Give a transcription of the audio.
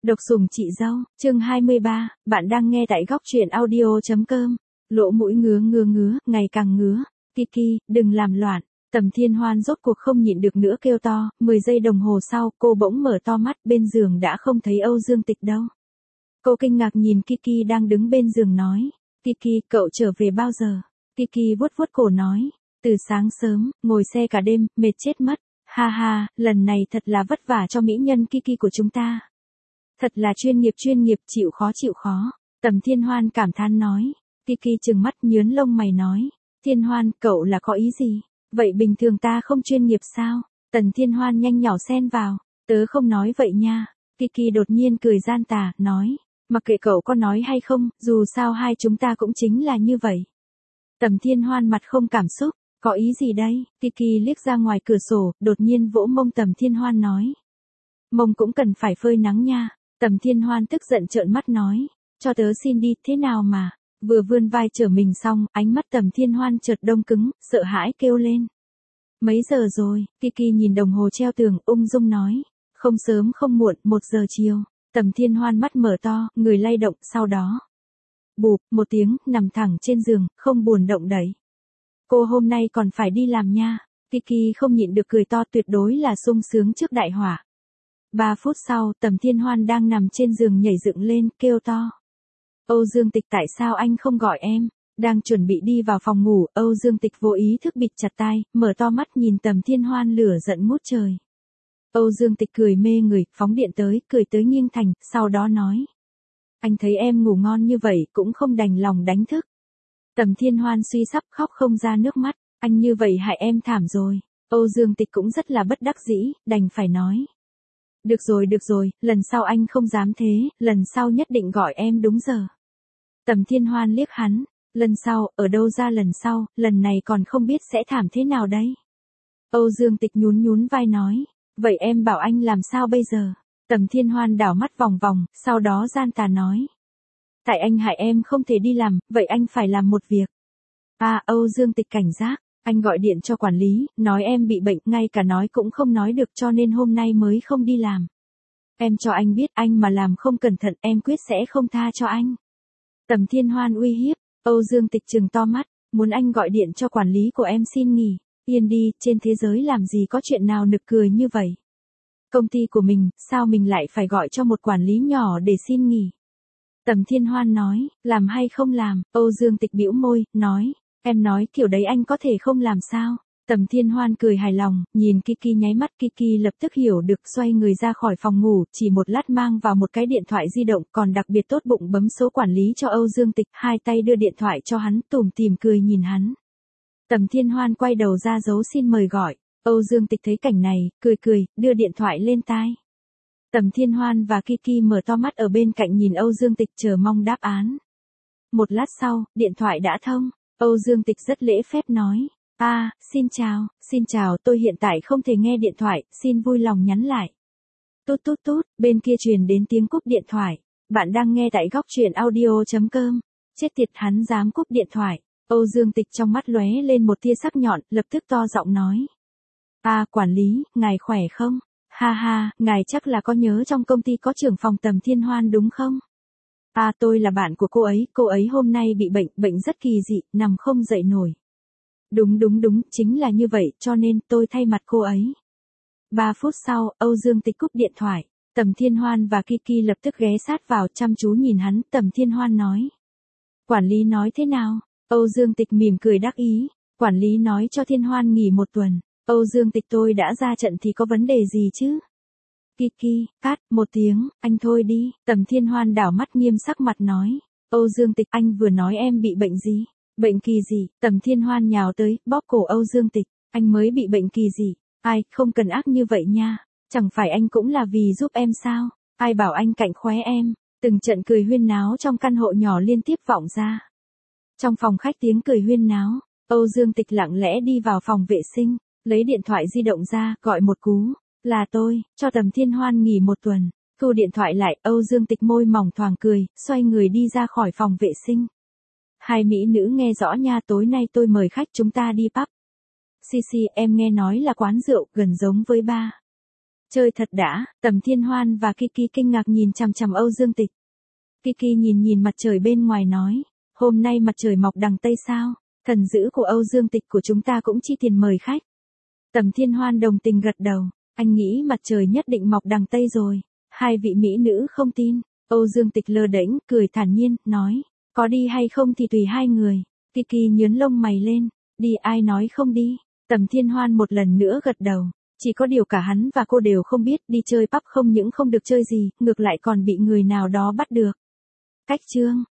Độc sủng chị dâu, chương 23, bạn đang nghe tại góc truyện audio.com. Lỗ mũi ngứa, ngày càng ngứa. Kiki, đừng làm loạn. Tầm Thiên Hoan rốt cuộc không nhịn được nữa kêu to, 10 giây đồng hồ sau, cô bỗng mở to mắt, bên giường đã không thấy Âu Dương Tịch đâu. Cô kinh ngạc nhìn Kiki đang đứng bên giường nói, Kiki, cậu trở về bao giờ? Kiki vuốt vuốt cổ nói, từ sáng sớm, ngồi xe cả đêm, mệt chết mất. Ha ha, lần này thật là vất vả cho mỹ nhân Kiki của chúng ta. Thật là chuyên nghiệp, chịu khó. Tầm Thiên Hoan cảm thán nói. Kiki trừng mắt nhớn lông mày nói. Thiên Hoan, cậu là có ý gì? Vậy bình thường ta không chuyên nghiệp sao? Tần Thiên Hoan nhanh nhỏ xen vào. Tớ không nói vậy nha. Kiki đột nhiên cười gian tà, nói. Mặc kệ cậu có nói hay không, dù sao hai chúng ta cũng chính là như vậy. Tầm Thiên Hoan mặt không cảm xúc. Có ý gì đây? Kiki liếc ra ngoài cửa sổ, đột nhiên vỗ mông Tầm Thiên Hoan nói. Mông cũng cần phải phơi nắng nha. Tầm Thiên Hoan tức giận trợn mắt nói. Cho tớ xin đi, thế nào mà. Vừa vươn vai trở mình xong, ánh mắt Tầm Thiên Hoan chợt đông cứng, sợ hãi kêu lên. Mấy giờ rồi? Kiki nhìn đồng hồ treo tường, ung dung nói. Không sớm không muộn, 1 giờ chiều. Tầm Thiên Hoan mắt mở to, người lay động, sau đó. Bụp, một tiếng, nằm thẳng trên giường, không buồn động đậy. Cô hôm nay còn phải đi làm nha. Kiki không nhịn được cười to, tuyệt đối là sung sướng trước đại hỏa. 3 phút sau, Tầm Thiên Hoan đang nằm trên giường nhảy dựng lên, kêu to. Âu Dương Tịch, tại sao anh không gọi em? Đang chuẩn bị đi vào phòng ngủ, Âu Dương Tịch vô ý thức bịt chặt tai, mở to mắt nhìn Tầm Thiên Hoan lửa giận ngút trời. Âu Dương Tịch cười mê người, phóng điện tới, cười tới nghiêng thành, sau đó nói. Anh thấy em ngủ ngon như vậy, cũng không đành lòng đánh thức. Tầm Thiên Hoan suy sắp khóc không ra nước mắt, anh như vậy hại em thảm rồi. Âu Dương Tịch cũng rất là bất đắc dĩ, đành phải nói. Được rồi, lần sau anh không dám thế, lần sau nhất định gọi em đúng giờ. Tầm Thiên Hoan liếc hắn, lần sau, ở đâu ra lần sau, lần này còn không biết sẽ thảm thế nào đấy. Âu Dương Tịch nhún vai nói, vậy em bảo anh làm sao bây giờ? Tầm Thiên Hoan đảo mắt vòng vòng, sau đó gian tà nói. Tại anh hại em không thể đi làm, vậy anh phải làm một việc. Âu Dương Tịch cảnh giác. Anh gọi điện cho quản lý, nói em bị bệnh, ngay cả nói cũng không nói được cho nên hôm nay mới không đi làm. Em cho anh biết, anh mà làm không cẩn thận em quyết sẽ không tha cho anh. Tầm Thiên Hoan uy hiếp, Âu Dương Tịch trừng to mắt, muốn anh gọi điện cho quản lý của em xin nghỉ. Yên đi, trên thế giới làm gì có chuyện nào nực cười như vậy. Công ty của mình, sao mình lại phải gọi cho một quản lý nhỏ để xin nghỉ. Tầm Thiên Hoan nói, làm hay không làm, Âu Dương Tịch bĩu môi, nói. Em nói kiểu đấy anh có thể không làm sao? Tầm Thiên Hoan cười hài lòng, nhìn Kiki nháy mắt, Kiki lập tức hiểu được, xoay người ra khỏi phòng ngủ, chỉ một lát mang vào một cái điện thoại di động, còn đặc biệt tốt bụng bấm số quản lý cho Âu Dương Tịch, hai tay đưa điện thoại cho hắn, tủm tỉm cười nhìn hắn. Tầm Thiên Hoan quay đầu ra dấu xin mời gọi, Âu Dương Tịch thấy cảnh này, cười, đưa điện thoại lên tai. Tầm Thiên Hoan và Kiki mở to mắt ở bên cạnh nhìn Âu Dương Tịch chờ mong đáp án. Một lát sau, điện thoại đã thông. Âu Dương Tịch rất lễ phép nói. Xin chào, tôi hiện tại không thể nghe điện thoại, xin vui lòng nhắn lại. Tút, bên kia truyền đến tiếng cúp điện thoại. Bạn đang nghe tại góc truyện audio.com. Chết tiệt, hắn dám cúp điện thoại. Âu Dương Tịch trong mắt lóe lên một tia sắc nhọn, lập tức to giọng nói. Quản lý, ngài khỏe không? Ha, ngài chắc là có nhớ trong công ty có trưởng phòng Tầm Thiên Hoan đúng không? Tôi là bạn của cô ấy hôm nay bị bệnh rất kỳ dị, nằm không dậy nổi. Đúng, chính là như vậy, cho nên tôi thay mặt cô ấy. 3 phút sau, Âu Dương Tịch cúp điện thoại, Tầm Thiên Hoan và Kiki lập tức ghé sát vào chăm chú nhìn hắn, Tầm Thiên Hoan nói. Quản lý nói thế nào? Âu Dương Tịch mỉm cười đắc ý, quản lý nói cho Thiên Hoan nghỉ 1 tuần, Âu Dương Tịch tôi đã ra trận thì có vấn đề gì chứ? Kiki, cắt, 1 tiếng, anh thôi đi, Tầm Thiên Hoan đảo mắt nghiêm sắc mặt nói. Âu Dương Tịch, anh vừa nói em bị bệnh gì? Bệnh kỳ gì? Tầm Thiên Hoan nhào tới, bóp cổ Âu Dương Tịch, anh mới bị bệnh kỳ gì? Không cần ác như vậy nha, chẳng phải anh cũng là vì giúp em sao? Ai bảo anh cạnh khóe em? Từng trận cười huyên náo trong căn hộ nhỏ liên tiếp vọng ra. Trong phòng khách tiếng cười huyên náo, Âu Dương Tịch lặng lẽ đi vào phòng vệ sinh, lấy điện thoại di động ra, gọi một cú. Là tôi, cho Tầm Thiên Hoan nghỉ 1 tuần. Thu điện thoại lại, Âu Dương Tịch môi mỏng thoáng cười, xoay người đi ra khỏi phòng vệ sinh. Hai mỹ nữ nghe rõ nha, tối nay tôi mời khách chúng ta đi pub. Em nghe nói là quán rượu, gần giống với bar. Chơi thật đã, Tầm Thiên Hoan và Kiki kinh ngạc nhìn chằm chằm Âu Dương Tịch. Kiki nhìn mặt trời bên ngoài nói, hôm nay mặt trời mọc đằng Tây sao, thần dữ của Âu Dương Tịch của chúng ta cũng chi tiền mời khách. Tầm Thiên Hoan đồng tình gật đầu, anh nghĩ mặt trời nhất định mọc đằng Tây rồi. Hai vị mỹ nữ không tin, Âu Dương Tịch lơ đễnh, cười thản nhiên, nói, có đi hay không thì tùy hai người. Kiki nhướng lông mày lên, đi ai nói không đi. Tầm Thiên Hoan một lần nữa gật đầu, chỉ có điều cả hắn và cô đều không biết đi chơi pub không những không được chơi gì, ngược lại còn bị người nào đó bắt được. Cách chương